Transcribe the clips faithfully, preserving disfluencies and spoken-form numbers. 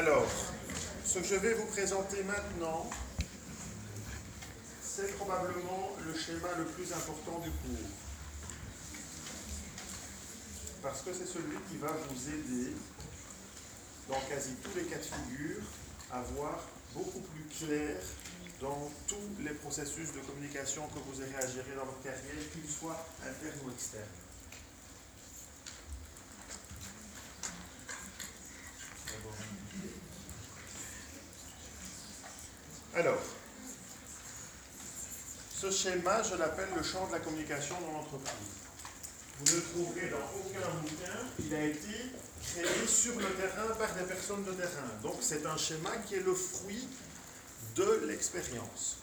Alors, ce que je vais vous présenter maintenant, c'est probablement le schéma le plus important du cours. Parce que c'est celui qui va vous aider, dans quasi tous les cas de figure, à voir beaucoup plus clair dans tous les processus de communication que vous aurez à gérer dans votre carrière, qu'ils soient internes ou externes. Alors, ce schéma, je l'appelle le champ de la communication dans l'entreprise. Vous ne le trouverez dans aucun bouquin, il a été créé sur le terrain par des personnes de terrain. Donc c'est un schéma qui est le fruit de l'expérience,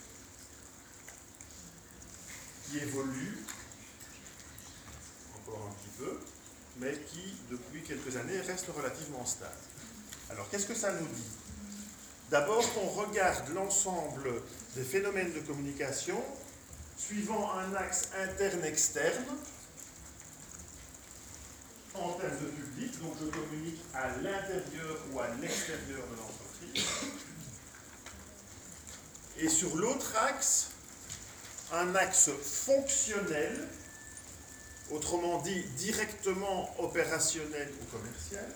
qui évolue encore un petit peu, mais qui, depuis quelques années, reste relativement stable. Alors, qu'est-ce que ça nous dit? D'abord, on regarde l'ensemble des phénomènes de communication suivant un axe interne-externe en termes de public, donc je communique à l'intérieur ou à l'extérieur de l'entreprise. Et sur l'autre axe, un axe fonctionnel, autrement dit directement opérationnel ou commercial,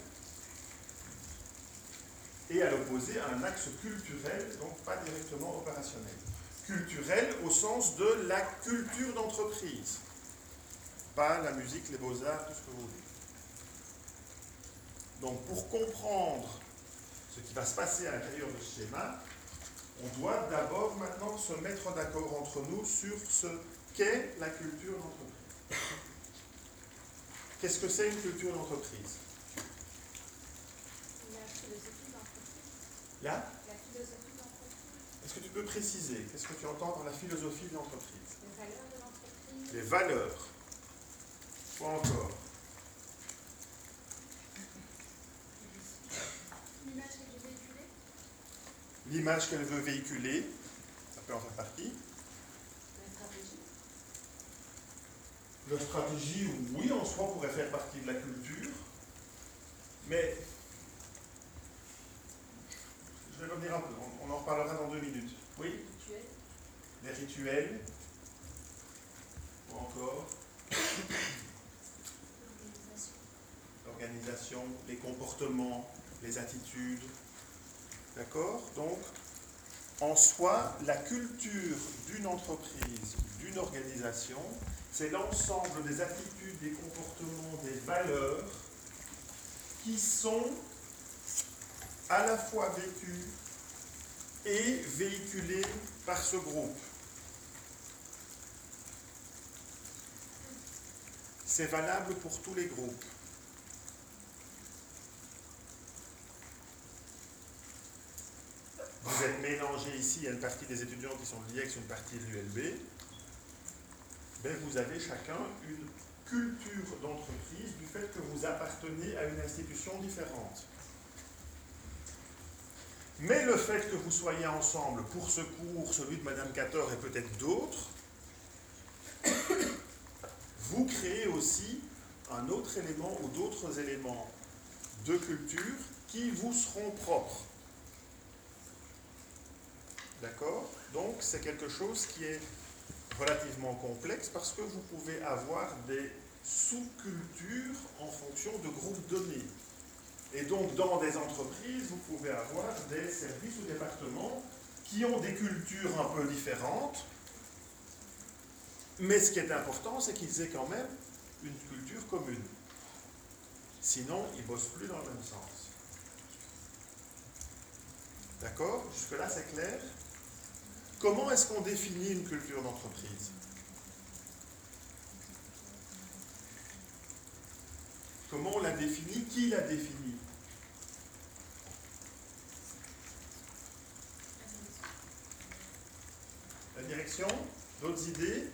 et à l'opposé, un axe culturel, donc pas directement opérationnel. Culturel au sens de la culture d'entreprise, pas la musique, les beaux-arts, tout ce que vous voulez. Donc pour comprendre ce qui va se passer à l'intérieur de ce schéma, on doit d'abord maintenant se mettre d'accord entre nous sur ce qu'est la culture d'entreprise. Qu'est-ce que c'est une culture d'entreprise? La philosophie d'entreprise. Là? La philosophie d'entreprise. Est-ce que tu peux préciser? Qu'est-ce que tu entends par la philosophie de l'entreprise? Les valeurs de l'entreprise. Les valeurs. Quoi encore? L'image qu'elle veut véhiculer. L'image qu'elle veut véhiculer, ça peut en faire partie. La stratégie. La stratégie, oui, en soi, pourrait faire partie de la culture, mais je vais revenir un peu, on en reparlera dans deux minutes. Oui? Rituel. Les rituels, ou encore L'organisation. l'organisation, les comportements, les attitudes. D'accord? Donc, en soi, la culture d'une entreprise, d'une organisation, c'est l'ensemble des attitudes, des comportements, des valeurs qui sont à la fois vécues et véhiculées par ce groupe. C'est valable pour tous les groupes. Vous êtes mélangés ici, il y a une partie des étudiants qui sont de l'I E X, une partie de l'U L B. Ben, vous avez chacun une culture d'entreprise du fait que vous appartenez à une institution différente. Mais le fait que vous soyez ensemble pour ce cours, celui de Madame Cator et peut-être d'autres, vous créez aussi un autre élément ou d'autres éléments de culture qui vous seront propres. D'accord? Donc c'est quelque chose qui est relativement complexe parce que vous pouvez avoir des sous-cultures en fonction de groupes donnés. Et donc dans des entreprises, vous pouvez avoir des services ou départements qui ont des cultures un peu différentes, mais ce qui est important, c'est qu'ils aient quand même une culture commune. Sinon, ils ne bossent plus dans le même sens. D'accord? Jusque-là, c'est clair? Comment est-ce qu'on définit une culture d'entreprise? Comment on la définit? Qui la définit? La direction? D'autres idées?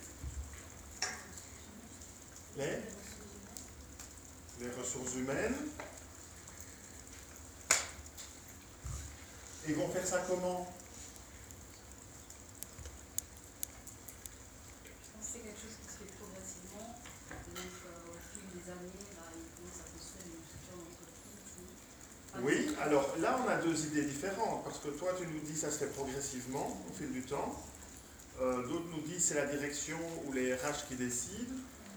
Les? Les ressources humaines. Ils vont faire ça comment? C'est quelque chose qui se fait progressivement, donc euh, au fil des années, bah, il commence à construire une structure d'entreprise. Par Oui. exemple, alors là on a deux idées différentes, parce que toi tu nous dis ça se fait progressivement au fil du temps, euh, d'autres nous disent c'est la direction ou les R H qui décident.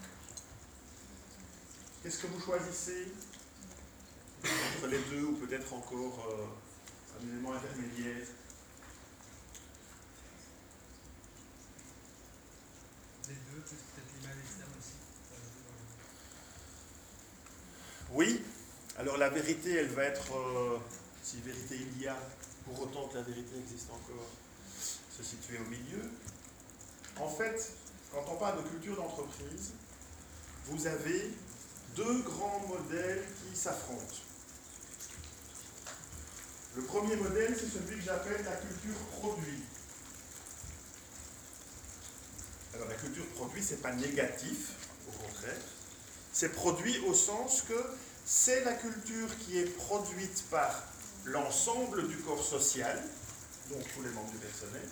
Qu'est-ce que vous choisissez entre les deux, ou peut-être encore euh, un élément intermédiaire? Les deux, peut-être l'image externe aussi. Oui, alors la vérité, elle va être, euh, si vérité il y a, pour autant que la vérité existe encore, se situer au milieu. En fait, quand on parle de culture d'entreprise, vous avez deux grands modèles qui s'affrontent. Le premier modèle, c'est celui que j'appelle la culture produit. Alors la culture produit, ce n'est pas négatif, au contraire. C'est produit au sens que c'est la culture qui est produite par l'ensemble du corps social, donc tous les membres du personnel,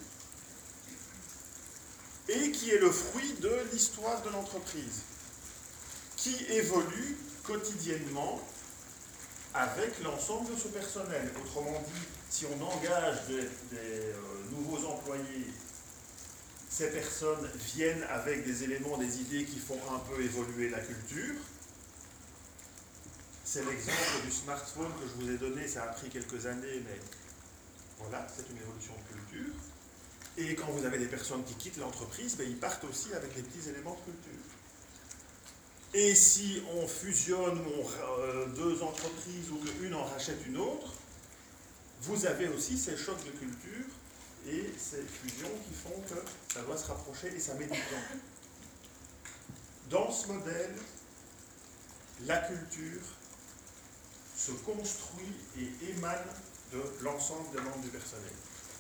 et qui est le fruit de l'histoire de l'entreprise, qui évolue quotidiennement avec l'ensemble de ce personnel. Autrement dit, si on engage des, des euh, nouveaux employés, ces personnes viennent avec des éléments, des idées qui font un peu évoluer la culture. C'est l'exemple du smartphone que je vous ai donné, ça a pris quelques années, mais voilà, c'est une évolution de culture. Et quand vous avez des personnes qui quittent l'entreprise, ben, ils partent aussi avec les petits éléments de culture. Et si on fusionne on, euh, deux entreprises ou qu'une en rachète une autre, vous avez aussi ces chocs de culture et ces fusions qui font que ça doit se rapprocher et ça met du temps. Dans ce modèle, la culture se construit et émane de l'ensemble des membres du personnel.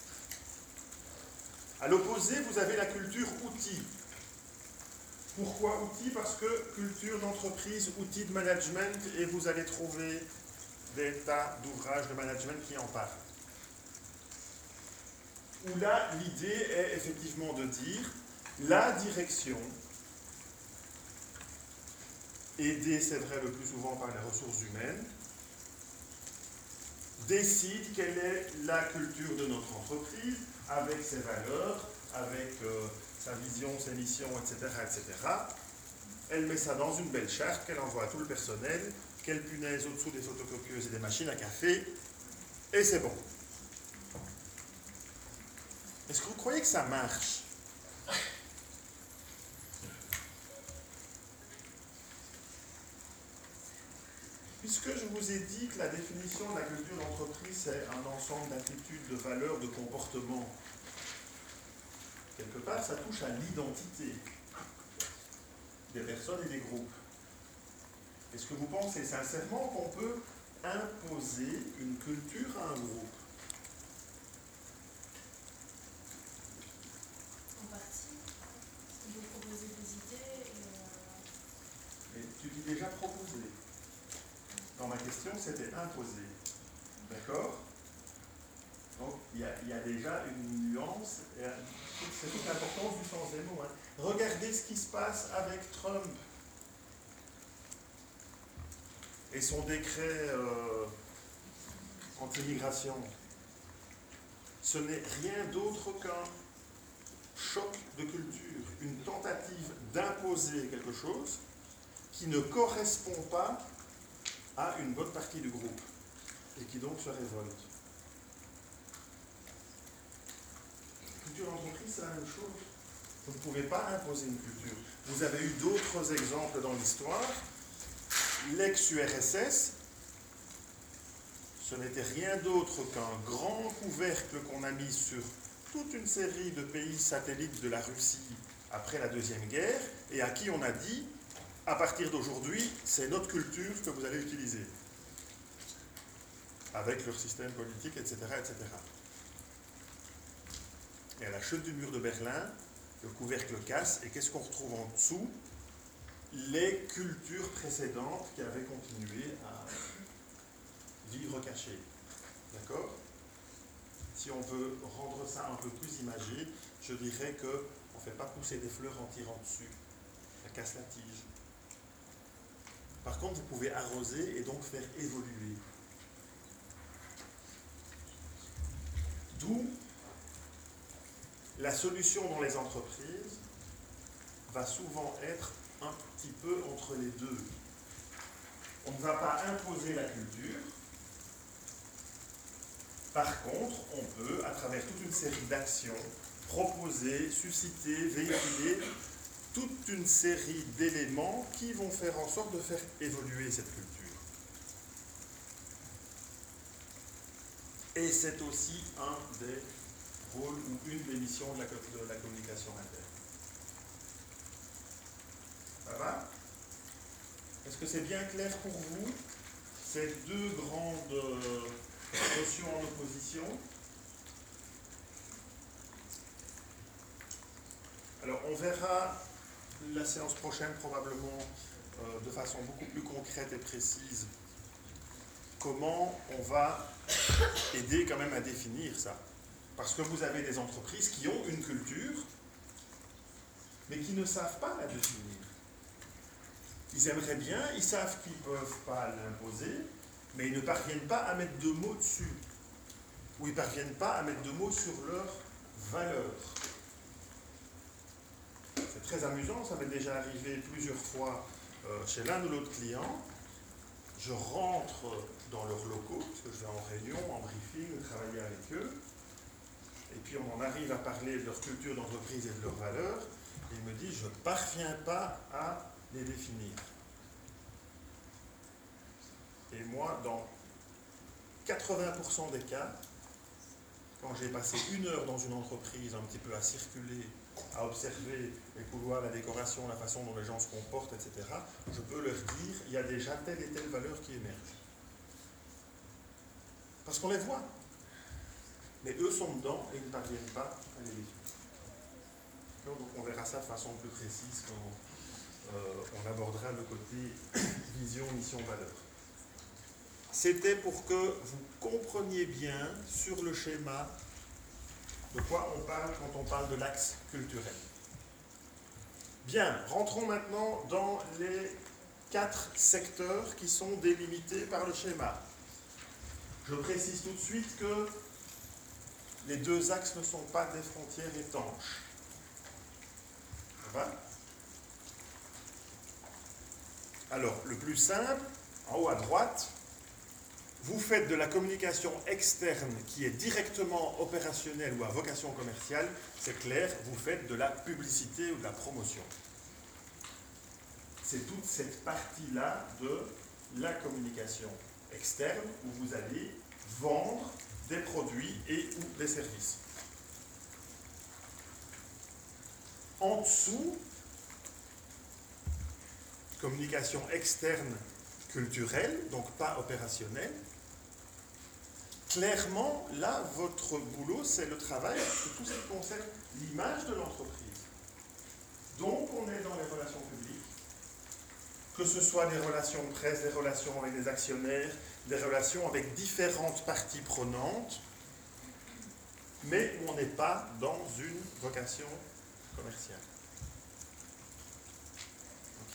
À l'opposé, vous avez la culture outil. Pourquoi outil? Parce que culture d'entreprise, outil de management, et vous allez trouver des tas d'ouvrages de management qui en parlent. Où là, l'idée est effectivement de dire la direction, aidée, c'est vrai, le plus souvent par les ressources humaines, décide quelle est la culture de notre entreprise, avec ses valeurs, avec euh, sa vision, ses missions, et cetera, et cetera. Elle met ça dans une belle charte qu'elle envoie à tout le personnel, qu'elle punaise au-dessous des photocopieuses et des machines à café, et c'est bon. Est-ce que vous croyez que ça marche? Puisque je vous ai dit que la définition de la culture d'entreprise, c'est un ensemble d'attitudes, de valeurs, de comportements, quelque part, ça touche à l'identité des personnes et des groupes. Est-ce que vous pensez sincèrement qu'on peut imposer une culture à un groupe? En partie, il faut proposer des idées et... Euh... Mais tu dis déjà proposer. Dans ma question, c'était imposer. D'accord? Donc, il y, a, il y a déjà une nuance, et c'est toute l'importance du sens des mots. Hein. Regardez ce qui se passe avec Trump et son décret euh, anti-immigration. Ce n'est rien d'autre qu'un choc de culture, une tentative d'imposer quelque chose qui ne correspond pas à une bonne partie du groupe et qui donc se révolte. La culture d'entreprise, c'est la même chose. Vous ne pouvez pas imposer une culture. Vous avez eu d'autres exemples dans l'histoire. L'ex-U R S S, ce n'était rien d'autre qu'un grand couvercle qu'on a mis sur toute une série de pays satellites de la Russie après la Deuxième Guerre, et à qui on a dit, à partir d'aujourd'hui, c'est notre culture que vous allez utiliser, avec leur système politique, et cetera, et cetera. Et à la chute du mur de Berlin, le couvercle casse, et qu'est-ce qu'on retrouve en dessous? Les cultures précédentes qui avaient continué à vivre cachées. D'accord? Si on veut rendre ça un peu plus imagé, je dirais qu'on ne fait pas pousser des fleurs en tirant dessus. Ça casse la tige. Par contre, vous pouvez arroser et donc faire évoluer. D'où la solution dans les entreprises va souvent être un petit peu entre les deux. On ne va pas imposer la culture. Par contre, on peut, à travers toute une série d'actions, proposer, susciter, véhiculer toute une série d'éléments qui vont faire en sorte de faire évoluer cette culture. Et c'est aussi un des rôles ou une des missions de la, de la communication interne. Ça va? Est-ce que c'est bien clair pour vous, ces deux grandes euh, notions en opposition? Alors, on verra la séance prochaine probablement euh, de façon beaucoup plus concrète et précise comment on va aider quand même à définir ça. Parce que vous avez des entreprises qui ont une culture, mais qui ne savent pas la définir. Ils aimeraient bien, ils savent qu'ils ne peuvent pas l'imposer, mais ils ne parviennent pas à mettre de mots dessus. Ou ils ne parviennent pas à mettre de mots sur leurs valeurs. C'est très amusant, ça m'est déjà arrivé plusieurs fois euh, chez l'un ou l'autre client. Je rentre dans leurs locaux, parce que je vais en réunion, en briefing, travailler avec eux. Et puis on en arrive à parler de leur culture d'entreprise et de leurs valeurs. Et il me dit, je ne parviens pas à les définir. Et moi, dans quatre-vingts pour cent des cas, quand j'ai passé une heure dans une entreprise un petit peu à circuler, à observer les couloirs, la décoration, la façon dont les gens se comportent, et cetera, je peux leur dire, il y a déjà telle et telle valeur qui émerge. Parce qu'on les voit. Mais eux sont dedans et ils ne parviennent pas à les définir. Donc on verra ça de façon plus précise quand euh, on abordera le côté vision, mission, valeur. C'était pour que vous compreniez bien sur le schéma de quoi on parle quand on parle de l'axe culturel. Bien, rentrons maintenant dans les quatre secteurs qui sont délimités par le schéma. Je précise tout de suite que les deux axes ne sont pas des frontières étanches. Ça va ? Alors, le plus simple, en haut à droite, vous faites de la communication externe qui est directement opérationnelle ou à vocation commerciale, c'est clair, vous faites de la publicité ou de la promotion. C'est toute cette partie-là de la communication externe où vous allez vendre des produits et ou des services. En dessous, communication externe culturelle, donc pas opérationnelle. Clairement, là, votre boulot, c'est le travail de tout ce qui concerne l'image de l'entreprise. Donc, on est dans les relations publiques, que ce soit des relations de presse, des relations avec des actionnaires, des relations avec différentes parties prenantes, mais on n'est pas dans une vocation commerciale. Ok ?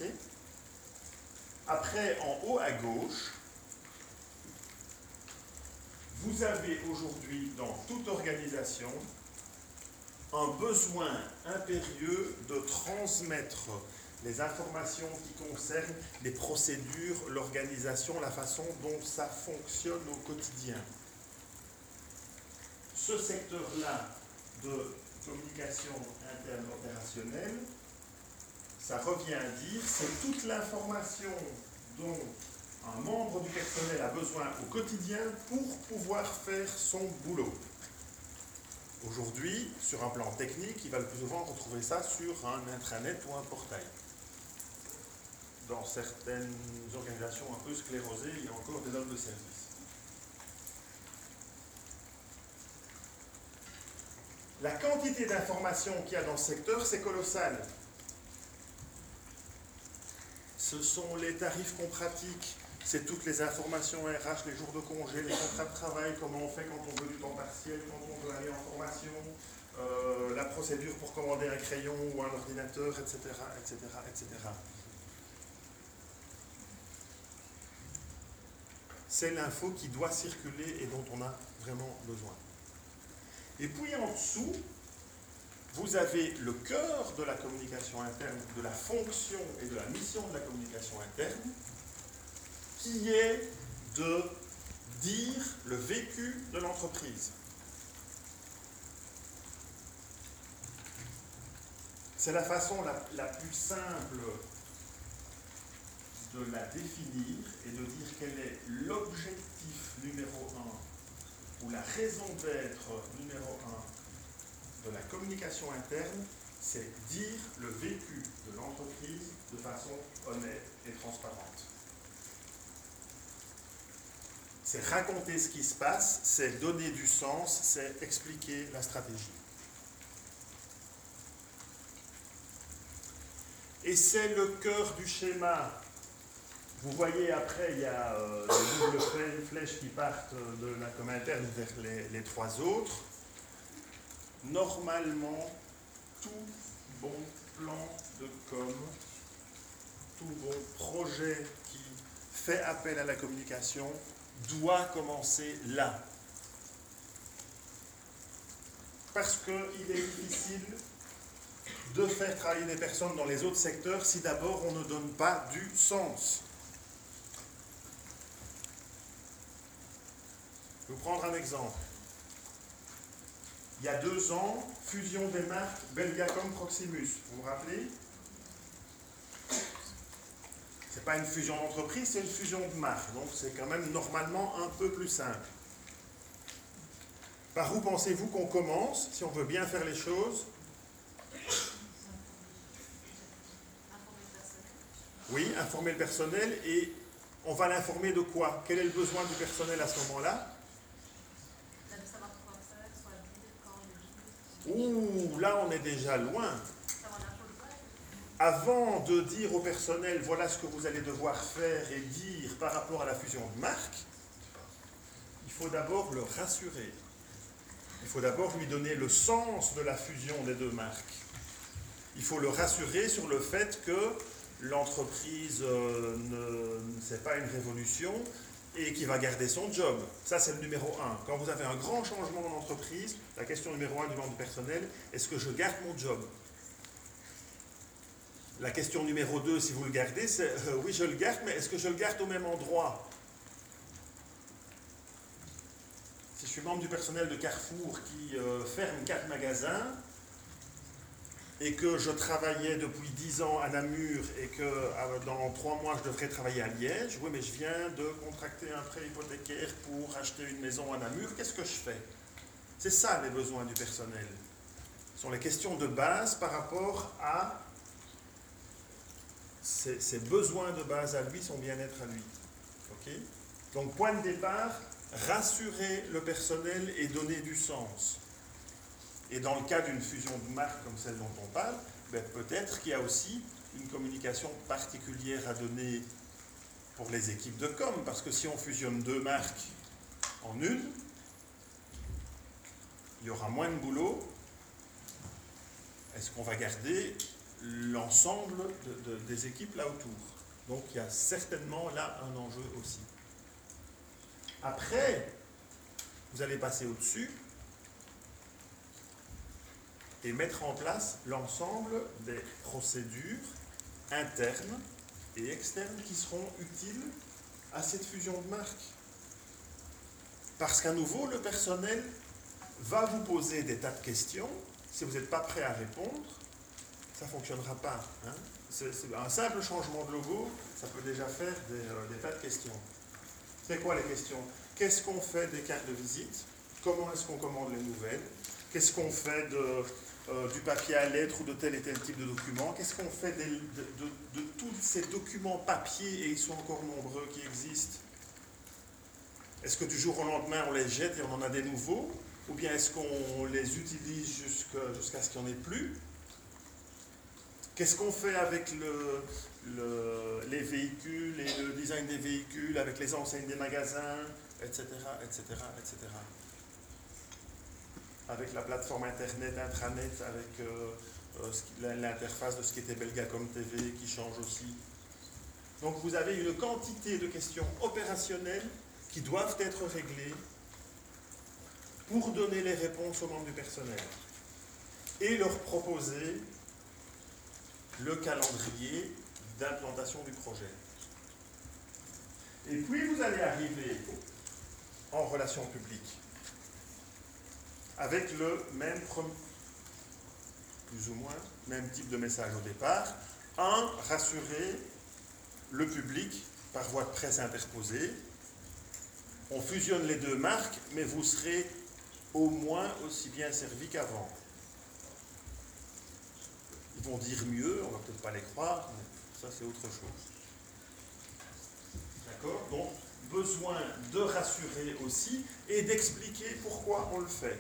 Après, en haut à gauche, vous avez aujourd'hui dans toute organisation un besoin impérieux de transmettre les informations qui concernent les procédures, l'organisation, la façon dont ça fonctionne au quotidien. Ce secteur-là de communication interne opérationnelle, ça revient à dire, c'est toute l'information dont un membre du personnel a besoin au quotidien pour pouvoir faire son boulot. Aujourd'hui, sur un plan technique, il va le plus souvent retrouver ça sur un intranet ou un portail. Dans certaines organisations un peu sclérosées, il y a encore des offres de services. La quantité d'informations qu'il y a dans ce secteur, c'est colossal. Ce sont les tarifs qu'on pratique, c'est toutes les informations R H, les jours de congé, les contrats de travail, comment on fait quand on veut du temps partiel, quand on veut aller en formation, euh, la procédure pour commander un crayon ou un ordinateur, et cetera, et cetera, et cetera. C'est l'info qui doit circuler et dont on a vraiment besoin. Et puis en dessous, vous avez le cœur de la communication interne, de la fonction et de la mission de la communication interne, qui est de dire le vécu de l'entreprise. C'est la façon la, la plus simple de la définir et de dire quel est l'objectif numéro un ou la raison d'être numéro un de la communication interne, c'est dire le vécu de l'entreprise de façon honnête et transparente. C'est raconter ce qui se passe, c'est donner du sens, c'est expliquer la stratégie. Et c'est le cœur du schéma. Vous voyez après, il y a euh, des doubles flèches qui partent de la com interne vers les, les trois autres. Normalement, tout bon plan de com, tout bon projet qui fait appel à la communication doit commencer là. Parce qu'il est difficile de faire travailler des personnes dans les autres secteurs si d'abord on ne donne pas du sens. Je vais vous prendre un exemple. Il y a deux ans, fusion des marques Belgacom Proximus. Vous vous rappelez? Ce n'est pas une fusion d'entreprise, c'est une fusion de marques. Donc c'est quand même normalement un peu plus simple. Par où pensez-vous qu'on commence, si on veut bien faire les choses? Oui, informer le personnel. Et on va l'informer de quoi? Quel est le besoin du personnel à ce moment-là? Ouh, là on est déjà loin. Avant de dire au personnel, voilà ce que vous allez devoir faire et dire par rapport à la fusion de marque, il faut d'abord le rassurer. Il faut d'abord lui donner le sens de la fusion des deux marques. Il faut le rassurer sur le fait que l'entreprise euh, ne, c'est pas une révolution et qu'il va garder son job. Ça, c'est le numéro un. Quand vous avez un grand changement dans l'entreprise, la question numéro un du membre du personnel, est-ce que je garde mon job? La question numéro deux, si vous le gardez, c'est euh, oui, je le garde, mais est-ce que je le garde au même endroit? Si je suis membre du personnel de Carrefour qui euh, ferme quatre magasins et que je travaillais depuis dix ans à Namur et que euh, dans trois mois je devrais travailler à Liège, oui, mais je viens de contracter un prêt hypothécaire pour acheter une maison à Namur, qu'est-ce que je fais? C'est ça les besoins du personnel. Ce sont les questions de base par rapport à ses, ses besoins de base à lui, son bien-être à lui. Okay? Donc, point de départ, rassurer le personnel et donner du sens. Et dans le cas d'une fusion de marque comme celle dont on parle, ben peut-être qu'il y a aussi une communication particulière à donner pour les équipes de com, parce que si on fusionne deux marques en une, il y aura moins de boulot. Est-ce qu'on va garder l'ensemble de, de, des équipes là autour? Donc il y a certainement là un enjeu aussi. Après, vous allez passer au-dessus et mettre en place l'ensemble des procédures internes et externes qui seront utiles à cette fusion de marques. Parce qu'à nouveau, le personnel va vous poser des tas de questions. Si vous n'êtes pas prêt à répondre, ça ne fonctionnera pas. Hein. C'est, c'est un simple changement de logo, ça peut déjà faire des, euh, des tas de questions. C'est quoi les questions? Qu'est-ce qu'on fait des cartes de visite? Comment est-ce qu'on commande les nouvelles? Qu'est-ce qu'on fait de, euh, du papier à lettres ou de tel et tel type de documents? Qu'est-ce qu'on fait de, de, de, de tous ces documents papier, et ils sont encore nombreux, qui existent? Est-ce que du jour au lendemain on les jette et on en a des nouveaux? Ou bien est-ce qu'on les utilise jusqu'à, jusqu'à ce qu'il n'y en ait plus? Qu'est-ce qu'on fait avec le, le, les véhicules et le design des véhicules, avec les enseignes des magasins, et cetera, et cetera, et cetera. Avec la plateforme internet, intranet, avec euh, euh, l'interface de ce qui était Belgacom T V qui change aussi. Donc vous avez une quantité de questions opérationnelles qui doivent être réglées pour donner les réponses aux membres du personnel et leur proposer le calendrier d'implantation du projet. Et puis vous allez arriver en relations publiques avec le même, plus ou moins, même type de message au départ. Un, rassurer le public par voie de presse interposée. On fusionne les deux marques, mais vous serez au moins aussi bien servi qu'avant. Ils vont dire mieux, on ne va peut-être pas les croire, mais ça c'est autre chose. D'accord? Donc, besoin de rassurer aussi et d'expliquer pourquoi on le fait.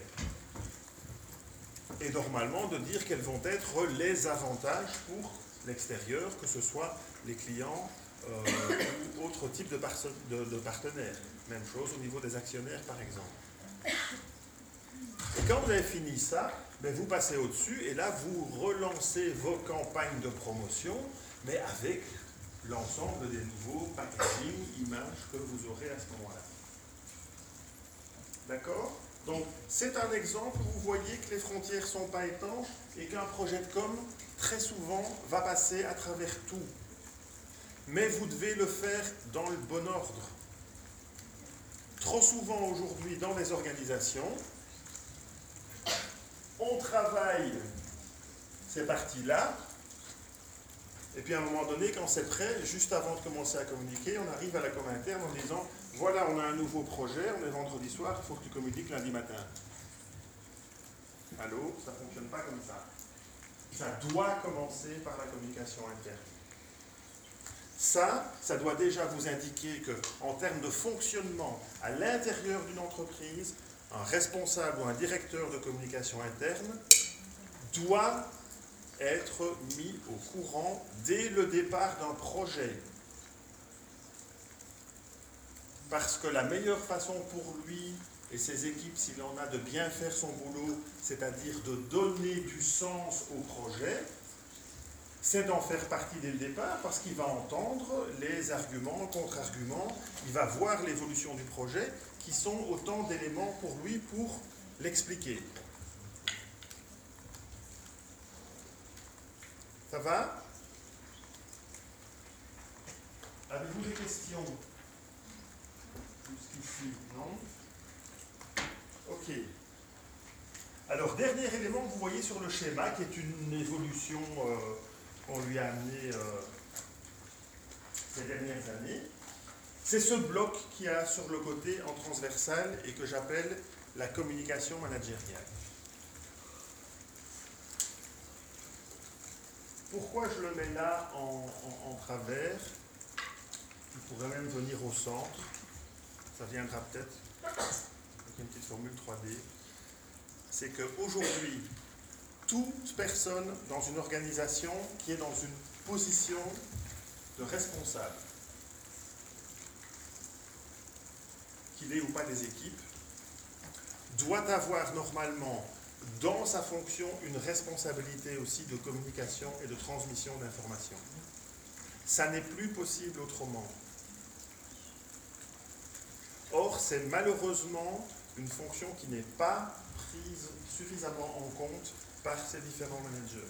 Et normalement de dire quels vont être les avantages pour l'extérieur, que ce soit les clients euh, ou autre type de, de, de partenaires. Même chose au niveau des actionnaires par exemple. Et quand vous avez fini ça, ben vous passez au-dessus et là vous relancez vos campagnes de promotion, mais avec l'ensemble des nouveaux packaging, images que vous aurez à ce moment-là. D'accord? Donc, c'est un exemple où vous voyez que les frontières ne sont pas étanches et qu'un projet de com, très souvent, va passer à travers tout. Mais vous devez le faire dans le bon ordre. Trop souvent aujourd'hui, dans les organisations, on travaille ces parties-là, et puis à un moment donné, quand c'est prêt, juste avant de commencer à communiquer, on arrive à la com interne en disant « Voilà, on a un nouveau projet, on est vendredi soir, il faut que tu communiques lundi matin. » Allô, ça ne fonctionne pas comme ça. Ça doit commencer par la communication interne. Ça, ça doit déjà vous indiquer qu'en termes de fonctionnement à l'intérieur d'une entreprise, un responsable ou un directeur de communication interne doit être mis au courant dès le départ d'un projet. Parce que la meilleure façon pour lui et ses équipes, s'il en a, de bien faire son boulot, c'est-à-dire de donner du sens au projet, c'est d'en faire partie dès le départ, parce qu'il va entendre les arguments, contre-arguments, il va voir l'évolution du projet, qui sont autant d'éléments pour lui pour l'expliquer. Ça va? Avez-vous des questions? Jusqu'ici, non? Ok. Alors, dernier élément que vous voyez sur le schéma, qui est une évolution euh, qu'on lui a amené euh, ces dernières années, c'est ce bloc qu'il y a sur le côté en transversal et que j'appelle la communication managériale. Pourquoi je le mets là en, en, en travers? Il pourrait même venir au centre. Ça viendra peut-être avec une petite formule trois D. C'est qu'aujourd'hui, toute personne dans une organisation qui est dans une position de responsable, qu'il ait ou pas des équipes, doit avoir normalement dans sa fonction une responsabilité aussi de communication et de transmission d'informations. Ça n'est plus possible autrement. Or, c'est malheureusement une fonction qui n'est pas prise suffisamment en compte par ces différents managers.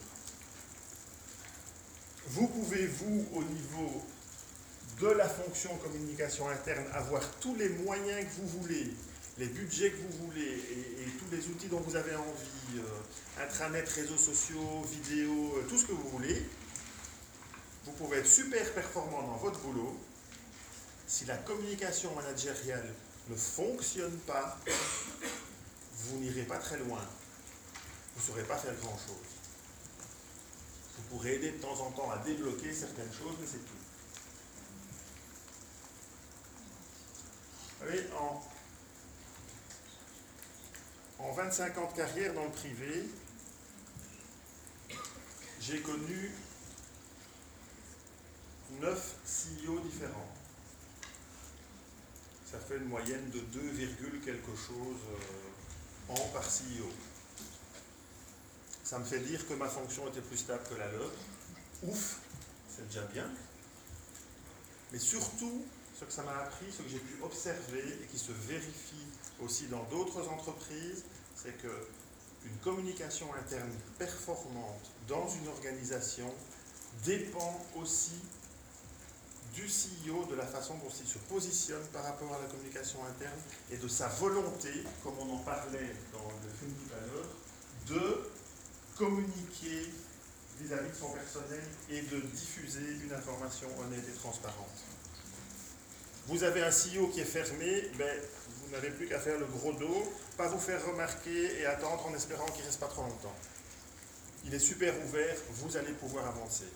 Vous pouvez, vous, au niveau de la fonction communication interne, avoir tous les moyens que vous voulez, les budgets que vous voulez et, et tous les outils dont vous avez envie, euh, intranet, réseaux sociaux, vidéos, euh, tout ce que vous voulez. Vous pouvez être super performant dans votre boulot. Si la communication managériale ne fonctionne pas, vous n'irez pas très loin. Vous ne saurez pas faire grand-chose. Vous pourrez aider de temps en temps à débloquer certaines choses, mais c'est tout. Vous savez, en, en vingt-cinq ans de carrière dans le privé, j'ai connu neuf C E O différents. Ça fait une moyenne de deux, quelque chose euh, an par C E O. Ça me fait dire que ma fonction était plus stable que la leur. Ouf, c'est déjà bien. Mais surtout, ce que ça m'a appris, ce que j'ai pu observer et qui se vérifie aussi dans d'autres entreprises, c'est que une communication interne performante dans une organisation dépend aussi du C E O, de la façon dont il se positionne par rapport à la communication interne et de sa volonté, comme on en parlait dans le film tout à l'heure, de communiquer vis-à-vis de son personnel et de diffuser une information honnête et transparente. Vous avez un C E O qui est fermé, ben, vous n'avez plus qu'à faire le gros dos, pas vous faire remarquer et attendre en espérant qu'il ne reste pas trop longtemps. Il est super ouvert, vous allez pouvoir avancer.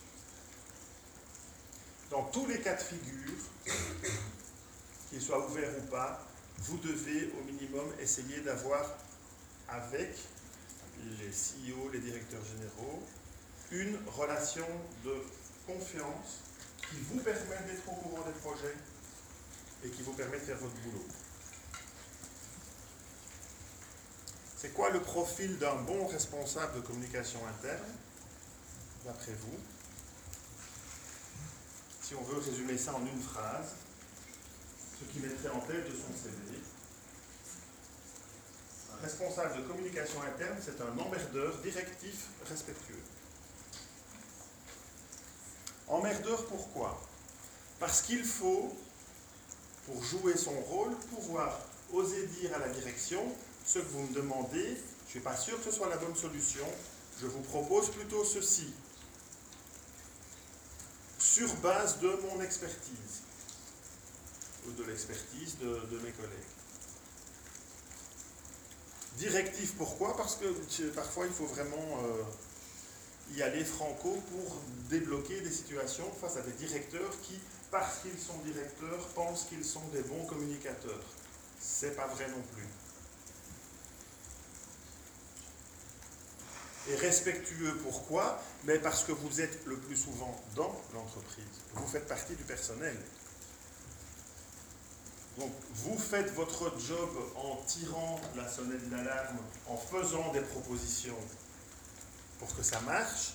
Dans tous les cas de figure, qu'ils soient ouverts ou pas, vous devez au minimum essayer d'avoir avec les C E O, les directeurs généraux, une relation de confiance qui vous permet d'être au courant des projets et qui vous permet de faire votre boulot. C'est quoi le profil d'un bon responsable de communication interne, d'après vous? Si on veut résumer ça en une phrase, ce qui mettrait en tête de son C V, un responsable de communication interne, c'est un emmerdeur directif respectueux. Emmerdeur, pourquoi? Parce qu'il faut, pour jouer son rôle, pouvoir oser dire à la direction ce que vous me demandez, je ne suis pas sûr que ce soit la bonne solution, je vous propose plutôt ceci, sur base de mon expertise, ou de l'expertise de, de mes collègues. Directif, pourquoi? Parce que parfois il faut vraiment euh, y aller franco pour débloquer des situations face à des directeurs qui, parce qu'ils sont directeurs, pensent qu'ils sont des bons communicateurs. C'est pas vrai non plus. Et respectueux, pourquoi? Mais parce que vous êtes le plus souvent dans l'entreprise. Vous faites partie du personnel. Donc, vous faites votre job en tirant la sonnette d'alarme, en faisant des propositions pour que ça marche.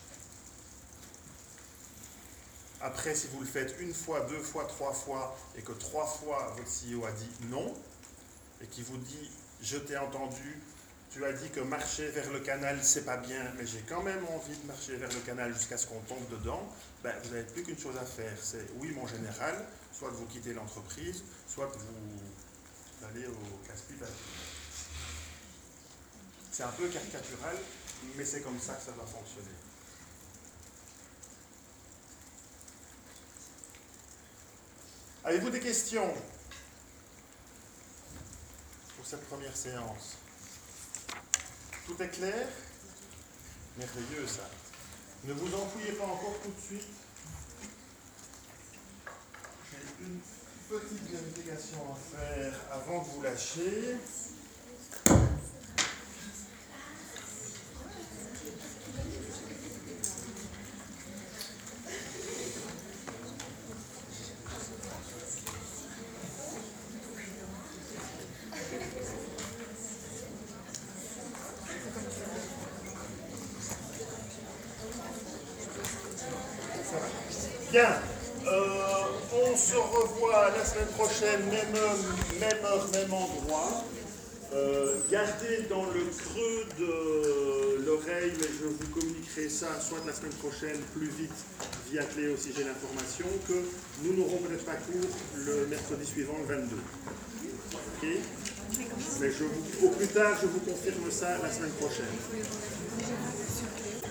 Après, si vous le faites une fois, deux fois, trois fois, et que trois fois votre C E O a dit non, et qui vous dit « je t'ai entendu », tu as dit que marcher vers le canal, c'est pas bien, mais j'ai quand même envie de marcher vers le canal jusqu'à ce qu'on tombe dedans, ben, vous n'avez plus qu'une chose à faire. C'est oui, mon général, soit de vous quitter l'entreprise, soit de vous aller au casse-pipe. C'est un peu caricatural, mais c'est comme ça que ça va fonctionner. Avez-vous des questions pour cette première séance? Tout est clair? Merveilleux ça. Ne vous enfouillez pas encore tout de suite. J'ai une petite vérification à faire avant de vous lâcher. Bien, euh, on se revoit la semaine prochaine, même heure, même, heure, même endroit. Euh, gardez dans le creux de l'oreille, mais je vous communiquerai ça soit la semaine prochaine, plus vite, via clé aussi j'ai l'information, que nous n'aurons peut-être pas cours le mercredi suivant, le vingt-deux. Ok? Mais je vous, au plus tard, je vous confirme ça la semaine prochaine.